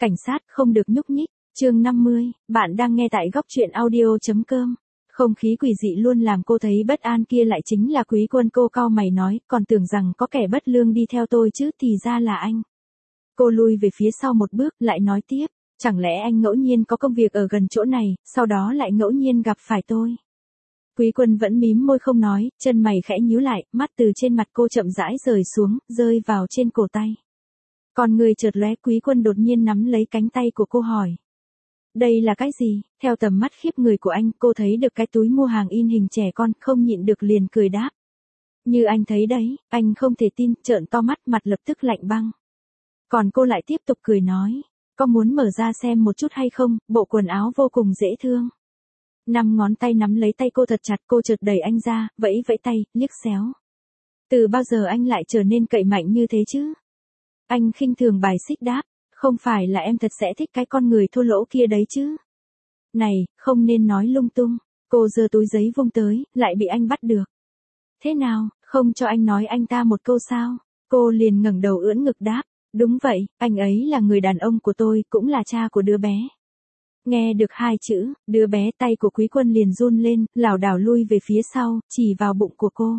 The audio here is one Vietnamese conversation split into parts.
Cảnh sát không được nhúc nhích. Chương 50, bạn đang nghe tại góc truyện audio.com. Không khí quỷ dị luôn làm cô thấy bất an, kia lại chính là Quý Quân. Cô cau mày nói, còn tưởng rằng có kẻ bất lương đi theo tôi chứ, thì ra là anh. Cô lui về phía sau một bước, lại nói tiếp, chẳng lẽ anh ngẫu nhiên có công việc ở gần chỗ này, sau đó lại ngẫu nhiên gặp phải tôi. Quý Quân vẫn mím môi không nói, chân mày khẽ nhíu lại, mắt từ trên mặt cô chậm rãi rời xuống, rơi vào trên cổ tay. Còn người chợt lóe, Quý Quân đột nhiên nắm lấy cánh tay của cô hỏi. Đây là cái gì? Theo tầm mắt khiếp người của anh, cô thấy được cái túi mua hàng in hình trẻ con, không nhịn được liền cười đáp. Như anh thấy đấy, anh không thể tin, trợn to mắt, mặt lập tức lạnh băng. Còn cô lại tiếp tục cười nói, có muốn mở ra xem một chút hay không, bộ quần áo vô cùng dễ thương. 5 ngón tay nắm lấy tay cô thật chặt, cô chợt đẩy anh ra, vẫy vẫy tay, liếc xéo. Từ bao giờ anh lại trở nên cậy mạnh như thế chứ? Anh khinh thường bài xích đáp, không phải là em thật sẽ thích cái con người thô lỗ kia đấy chứ. Này, không nên nói lung tung. Cô giơ túi giấy vung tới, lại bị anh bắt được. Thế nào, không cho anh nói anh ta một câu sao? Cô liền ngẩng đầu ưỡn ngực đáp, đúng vậy, anh ấy là người đàn ông của tôi, cũng là cha của đứa bé. Nghe được 2 chữ, đứa bé, tay của Quý Quân liền run lên, lảo đảo lui về phía sau, chỉ vào bụng của cô.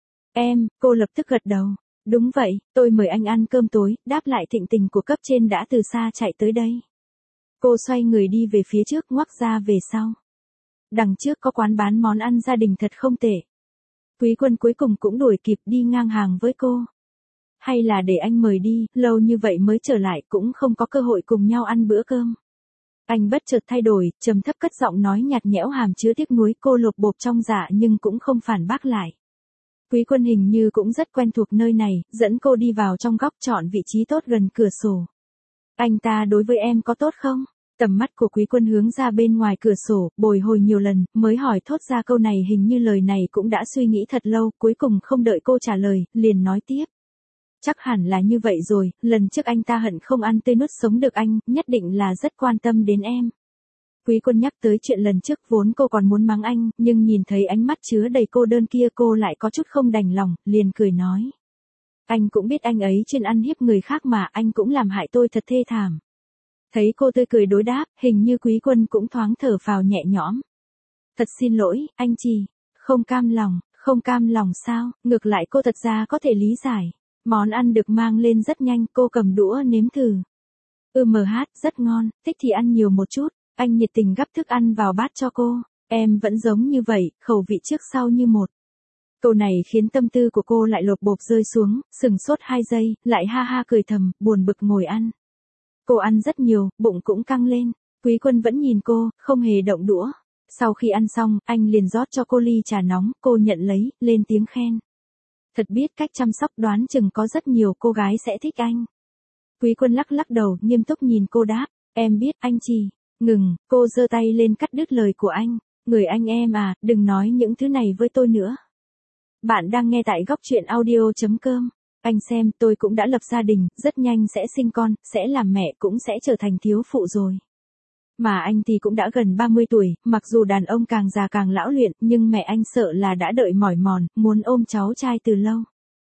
Cô lập tức gật đầu. Đúng vậy, tôi mời anh ăn cơm tối, đáp lại thịnh tình của cấp trên đã từ xa chạy tới đây. Cô xoay người đi về phía trước, ngoắc ra về sau. Đằng trước có quán bán món ăn gia đình thật không tệ. Quý Quân cuối cùng cũng đuổi kịp, đi ngang hàng với cô. Hay là để anh mời đi, lâu như vậy mới trở lại cũng không có cơ hội cùng nhau ăn bữa cơm. Anh bất chợt thay đổi, trầm thấp cất giọng nói nhạt nhẽo hàm chứa tiếc nuối. Cô lột bột trong dạ nhưng cũng không phản bác lại. Quý Quân hình như cũng rất quen thuộc nơi này, dẫn cô đi vào trong góc, chọn vị trí tốt gần cửa sổ. Anh ta đối với em có tốt không? Tầm mắt của Quý Quân hướng ra bên ngoài cửa sổ, bồi hồi nhiều lần, mới hỏi thốt ra câu này. Hình như lời này cũng đã suy nghĩ thật lâu, cuối cùng không đợi cô trả lời, liền nói tiếp. Chắc hẳn là như vậy rồi, lần trước anh ta hận không ăn tươi nuốt sống được anh, nhất định là rất quan tâm đến em. Quý Quân nhắc tới chuyện lần trước, vốn cô còn muốn mắng anh, nhưng nhìn thấy ánh mắt chứa đầy cô đơn kia, cô lại có chút không đành lòng, liền cười nói. Anh cũng biết anh ấy chuyên ăn hiếp người khác mà, anh cũng làm hại tôi thật thê thảm. Thấy cô tươi cười đối đáp, hình như Quý Quân cũng thoáng thở phào nhẹ nhõm. Thật xin lỗi, anh Trì. Không cam lòng sao? Ngược lại cô thật ra có thể lý giải. Món ăn được mang lên rất nhanh, cô cầm đũa nếm thử. Rất ngon, thích thì ăn nhiều một chút. Anh nhiệt tình gắp thức ăn vào bát cho cô. Em vẫn giống như vậy, khẩu vị trước sau như một. Câu này khiến tâm tư của cô lại lột bột rơi xuống, sừng sốt 2 giây, lại ha ha cười thầm, buồn bực ngồi ăn. Cô ăn rất nhiều, bụng cũng căng lên. Quý Quân vẫn nhìn cô, không hề động đũa. Sau khi ăn xong, anh liền rót cho cô ly trà nóng, cô nhận lấy, lên tiếng khen. Thật biết cách chăm sóc, đoán chừng có rất nhiều cô gái sẽ thích anh. Quý Quân lắc lắc đầu, nghiêm túc nhìn cô đáp, em biết anh Trì. Ngừng, cô giơ tay lên cắt đứt lời của anh. Người anh em à, đừng nói những thứ này với tôi nữa. Bạn đang nghe tại góc truyện audio.com. Anh xem, tôi cũng đã lập gia đình, rất nhanh sẽ sinh con, sẽ làm mẹ, cũng sẽ trở thành thiếu phụ rồi. Mà anh thì cũng đã gần 30 tuổi, mặc dù đàn ông càng già càng lão luyện, nhưng mẹ anh sợ là đã đợi mỏi mòn, muốn ôm cháu trai từ lâu.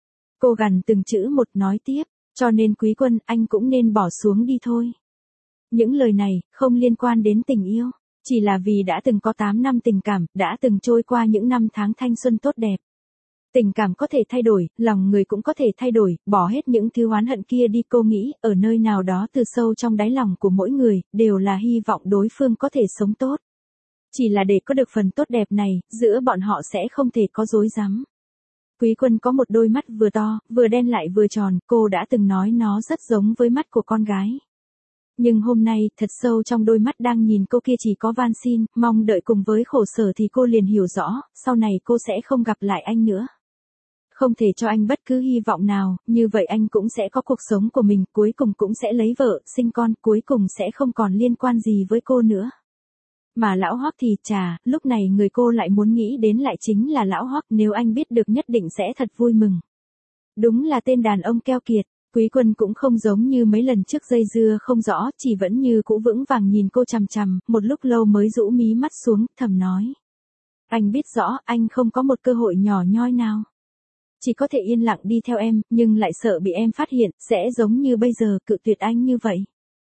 Cô gằn từng chữ một nói tiếp, cho nên Quý Quân, anh cũng nên bỏ xuống đi thôi. Những lời này, không liên quan đến tình yêu, chỉ là vì đã từng có 8 năm tình cảm, đã từng trôi qua những năm tháng thanh xuân tốt đẹp. Tình cảm có thể thay đổi, lòng người cũng có thể thay đổi, bỏ hết những thứ oán hận kia đi. Cô nghĩ, ở nơi nào đó từ sâu trong đáy lòng của mỗi người, đều là hy vọng đối phương có thể sống tốt. Chỉ là để có được phần tốt đẹp này, giữa bọn họ sẽ không thể có dối rắm. Quý Quân có một đôi mắt vừa to, vừa đen lại vừa tròn, cô đã từng nói nó rất giống với mắt của con gái. Nhưng hôm nay, thật sâu trong đôi mắt đang nhìn cô kia chỉ có van xin, mong đợi cùng với khổ sở, thì cô liền hiểu rõ, sau này cô sẽ không gặp lại anh nữa. Không thể cho anh bất cứ hy vọng nào, như vậy anh cũng sẽ có cuộc sống của mình, cuối cùng cũng sẽ lấy vợ, sinh con, cuối cùng sẽ không còn liên quan gì với cô nữa. Mà lão Hoắc thì lúc này người cô lại muốn nghĩ đến lại chính là lão Hoắc, nếu anh biết được nhất định sẽ thật vui mừng. Đúng là tên đàn ông keo kiệt. Quý Quân cũng không giống như mấy lần trước dây dưa không rõ, chỉ vẫn như cũ vững vàng nhìn cô chằm chằm, một lúc lâu mới rũ mí mắt xuống, thầm nói. Anh biết rõ, anh không có một cơ hội nhỏ nhoi nào. Chỉ có thể yên lặng đi theo em, nhưng lại sợ bị em phát hiện, sẽ giống như bây giờ, cự tuyệt anh như vậy.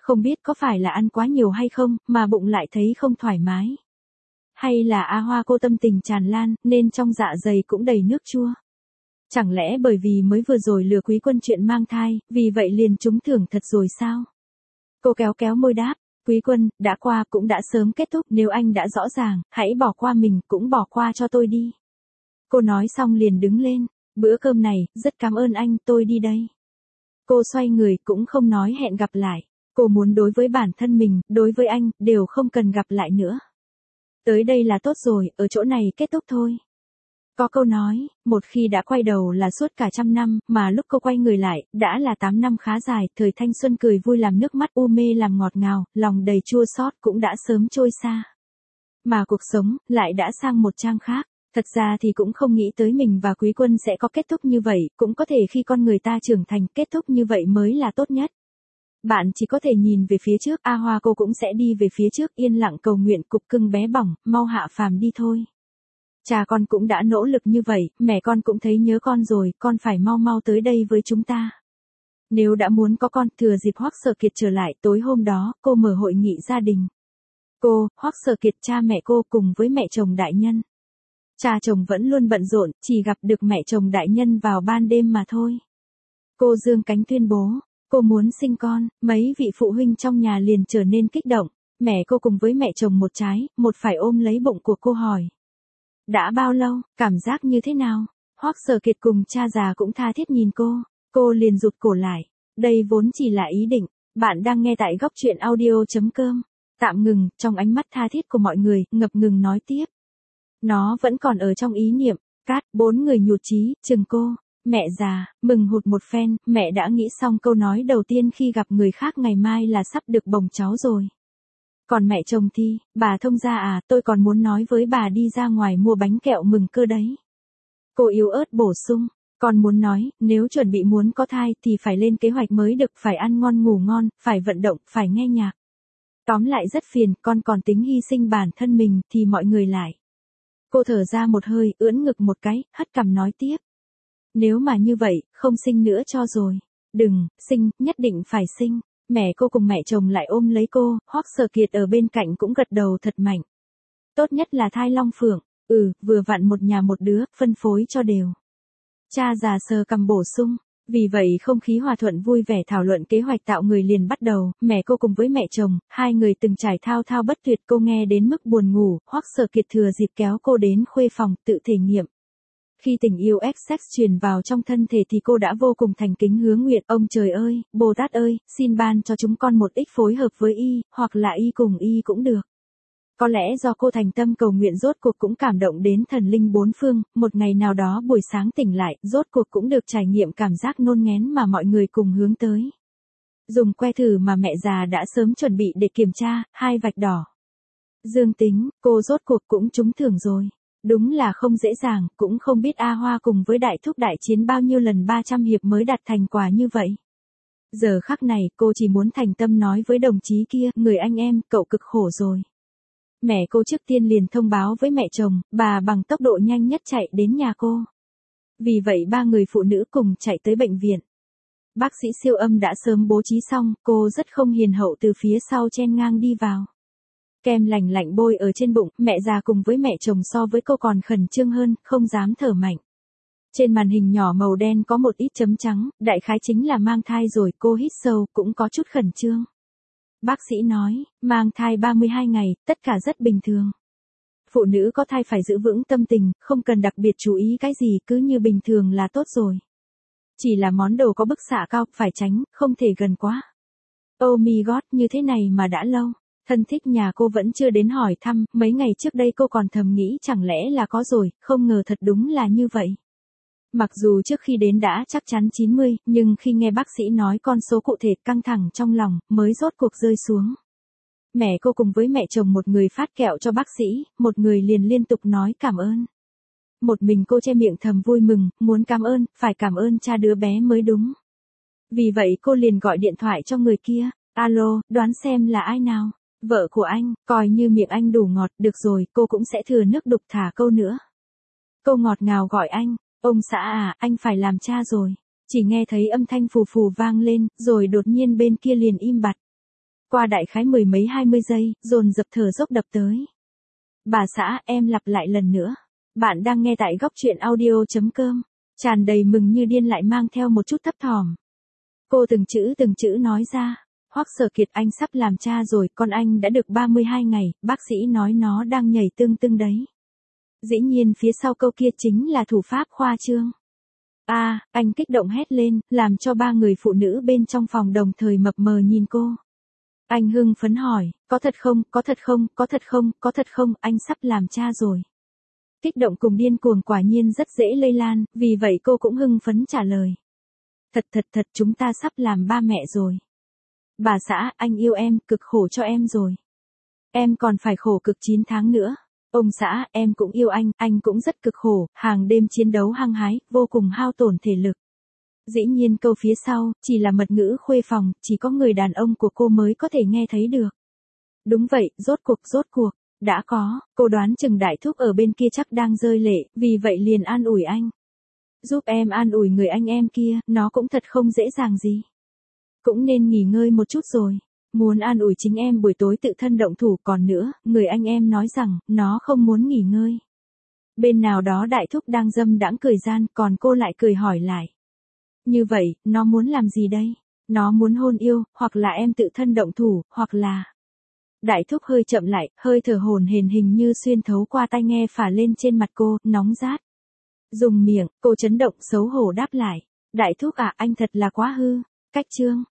Không biết có phải là ăn quá nhiều hay không, mà bụng lại thấy không thoải mái. Hay là A Hoa cô tâm tình tràn lan, nên trong dạ dày cũng đầy nước chua. Chẳng lẽ bởi vì mới vừa rồi lừa Quý Quân chuyện mang thai, vì vậy liền trúng thưởng thật rồi sao? Cô kéo kéo môi đáp, Quý Quân, đã qua cũng đã sớm kết thúc, nếu anh đã rõ ràng, hãy bỏ qua mình, cũng bỏ qua cho tôi đi. Cô nói xong liền đứng lên, bữa cơm này, rất cảm ơn anh, tôi đi đây. Cô xoay người cũng không nói hẹn gặp lại, cô muốn đối với bản thân mình, đối với anh, đều không cần gặp lại nữa. Tới đây là tốt rồi, ở chỗ này kết thúc thôi. Có câu nói, một khi đã quay đầu là suốt cả trăm năm, mà lúc cô quay người lại, đã là 8 năm khá dài, thời thanh xuân cười vui làm nước mắt u mê làm ngọt ngào, lòng đầy chua xót cũng đã sớm trôi xa. Mà cuộc sống, lại đã sang một trang khác. Thật ra thì cũng không nghĩ tới mình và Quý Quân sẽ có kết thúc như vậy, cũng có thể khi con người ta trưởng thành kết thúc như vậy mới là tốt nhất. Bạn chỉ có thể nhìn về phía trước, A Hoa cô cũng sẽ đi về phía trước yên lặng cầu nguyện cục cưng bé bỏng, mau hạ phàm đi thôi. Cha con cũng đã nỗ lực như vậy, mẹ con cũng thấy nhớ con rồi, con phải mau mau tới đây với chúng ta. Nếu đã muốn có con, thừa dịp Hoắc Sở Kiệt trở lại, tối hôm đó, cô mở hội nghị gia đình. Cô, Hoắc Sở Kiệt, cha mẹ cô cùng với mẹ chồng đại nhân. Cha chồng vẫn luôn bận rộn, chỉ gặp được mẹ chồng đại nhân vào ban đêm mà thôi. Cô giương cánh tuyên bố, cô muốn sinh con, mấy vị phụ huynh trong nhà liền trở nên kích động. Mẹ cô cùng với mẹ chồng một trái, một phải ôm lấy bụng của cô hỏi. Đã bao lâu, cảm giác như thế nào? Hoắc Sở Kiệt cùng cha già cũng tha thiết nhìn cô liền rụt cổ lại. Đây vốn chỉ là ý định, bạn đang nghe tại góc truyện audio.com. Tạm ngừng, trong ánh mắt tha thiết của mọi người, ngập ngừng nói tiếp. Nó vẫn còn ở trong ý niệm, cát, 4 người nhụt chí, chừng cô. Mẹ già, mừng hụt một phen, mẹ đã nghĩ xong câu nói đầu tiên khi gặp người khác ngày mai là sắp được bồng cháu rồi. Còn mẹ chồng thì, bà thông gia à, tôi còn muốn nói với bà đi ra ngoài mua bánh kẹo mừng cơ đấy. Cô yếu ớt bổ sung, còn muốn nói, nếu chuẩn bị muốn có thai thì phải lên kế hoạch mới được, phải ăn ngon ngủ ngon, phải vận động, phải nghe nhạc. Tóm lại rất phiền, con còn tính hy sinh bản thân mình thì mọi người lại. Cô thở ra một hơi, ưỡn ngực một cái, hất cằm nói tiếp. Nếu mà như vậy, không sinh nữa cho rồi. Đừng, sinh, nhất định phải sinh. Mẹ cô cùng mẹ chồng lại ôm lấy cô, Hoắc Sở Kiệt ở bên cạnh cũng gật đầu thật mạnh. Tốt nhất là thai long phượng, vừa vặn một nhà một đứa, phân phối cho đều. Cha già sờ cằm bổ sung, vì vậy không khí hòa thuận vui vẻ thảo luận kế hoạch tạo người liền bắt đầu, mẹ cô cùng với mẹ chồng, hai người từng trải thao thao bất tuyệt, cô nghe đến mức buồn ngủ, Hoắc Sở Kiệt thừa dịp kéo cô đến khuê phòng tự thể nghiệm. Khi tình yêu sex truyền vào trong thân thể thì cô đã vô cùng thành kính hướng nguyện, ông trời ơi, Bồ Tát ơi, xin ban cho chúng con một ít phối hợp với y, hoặc là y cùng y cũng được. Có lẽ do cô thành tâm cầu nguyện rốt cuộc cũng cảm động đến thần linh bốn phương, một ngày nào đó buổi sáng tỉnh lại, rốt cuộc cũng được trải nghiệm cảm giác nôn nghén mà mọi người cùng hướng tới. Dùng que thử mà mẹ già đã sớm chuẩn bị để kiểm tra, 2 vạch đỏ. Dương tính, cô rốt cuộc cũng trúng thưởng rồi. Đúng là không dễ dàng, cũng không biết A Hoa cùng với đại thúc đại chiến bao nhiêu lần 300 hiệp mới đạt thành quả như vậy. Giờ khắc này, cô chỉ muốn thành tâm nói với đồng chí kia, người anh em, cậu cực khổ rồi. Mẹ cô trước tiên liền thông báo với mẹ chồng, bà bằng tốc độ nhanh nhất chạy đến nhà cô. Vì vậy 3 người phụ nữ cùng chạy tới bệnh viện. Bác sĩ siêu âm đã sớm bố trí xong, cô rất không hiền hậu từ phía sau chen ngang đi vào. Kem lành lạnh bôi ở trên bụng, mẹ già cùng với mẹ chồng so với cô còn khẩn trương hơn, không dám thở mạnh. Trên màn hình nhỏ màu đen có một ít chấm trắng, đại khái chính là mang thai rồi, cô hít sâu, cũng có chút khẩn trương. Bác sĩ nói, mang thai 32 ngày, tất cả rất bình thường. Phụ nữ có thai phải giữ vững tâm tình, không cần đặc biệt chú ý cái gì, cứ như bình thường là tốt rồi. Chỉ là món đồ có bức xạ cao, phải tránh, không thể gần quá. Oh my god, như thế này mà đã lâu. Thân thích nhà cô vẫn chưa đến hỏi thăm, mấy ngày trước đây cô còn thầm nghĩ chẳng lẽ là có rồi, không ngờ thật đúng là như vậy. Mặc dù trước khi đến đã chắc chắn 90, nhưng khi nghe bác sĩ nói con số cụ thể căng thẳng trong lòng, mới rốt cuộc rơi xuống. Mẹ cô cùng với mẹ chồng một người phát kẹo cho bác sĩ, một người liền liên tục nói cảm ơn. Một mình cô che miệng thầm vui mừng, muốn cảm ơn, phải cảm ơn cha đứa bé mới đúng. Vì vậy cô liền gọi điện thoại cho người kia, alo, đoán xem là ai nào. Vợ của anh, coi như miệng anh đủ ngọt, được rồi, cô cũng sẽ thừa nước đục thả câu nữa. Cô ngọt ngào gọi anh, ông xã à, anh phải làm cha rồi. Chỉ nghe thấy âm thanh phù phù vang lên, rồi đột nhiên bên kia liền im bặt. Qua đại khái mười mấy 20 giây, dồn dập thở dốc đập tới. Bà xã, em lặp lại lần nữa. Bạn đang nghe tại góc chuyện audio.com. Tràn đầy mừng như điên lại mang theo một chút thấp thỏm. Cô từng chữ nói ra. Hoắc Sở Kiệt, anh sắp làm cha rồi, con anh đã được 32 ngày, bác sĩ nói nó đang nhảy tưng tưng đấy. Dĩ nhiên phía sau câu kia chính là thủ pháp khoa trương. Anh kích động hét lên, làm cho ba người phụ nữ bên trong phòng đồng thời mập mờ nhìn cô. Anh hưng phấn hỏi, có thật không, có thật không, có thật không, có thật không, anh sắp làm cha rồi. Kích động cùng điên cuồng quả nhiên rất dễ lây lan, vì vậy cô cũng hưng phấn trả lời. Thật, chúng ta sắp làm ba mẹ rồi. Bà xã, anh yêu em, cực khổ cho em rồi. Em còn phải khổ cực 9 tháng nữa. Ông xã, em cũng yêu anh cũng rất cực khổ, hàng đêm chiến đấu hăng hái, vô cùng hao tổn thể lực. Dĩ nhiên câu phía sau, chỉ là mật ngữ khuê phòng, chỉ có người đàn ông của cô mới có thể nghe thấy được. Đúng vậy, rốt cuộc, đã có, cô đoán chừng đại thúc ở bên kia chắc đang rơi lệ, vì vậy liền an ủi anh. Giúp em an ủi người anh em kia, nó cũng thật không dễ dàng gì. Cũng nên nghỉ ngơi một chút rồi. Muốn an ủi chính em buổi tối tự thân động thủ, còn nữa, người anh em nói rằng, nó không muốn nghỉ ngơi. Bên nào đó đại thúc đang dâm đãng cười gian, còn cô lại cười hỏi lại. Như vậy, nó muốn làm gì đây? Nó muốn hôn yêu, hoặc là em tự thân động thủ, hoặc là... Đại thúc hơi chậm lại, hơi thở hổn hển hình như xuyên thấu qua tai nghe phả lên trên mặt cô, nóng rát. Dùng miệng, cô chấn động xấu hổ đáp lại. Đại thúc à, anh thật là quá hư. Cách chương.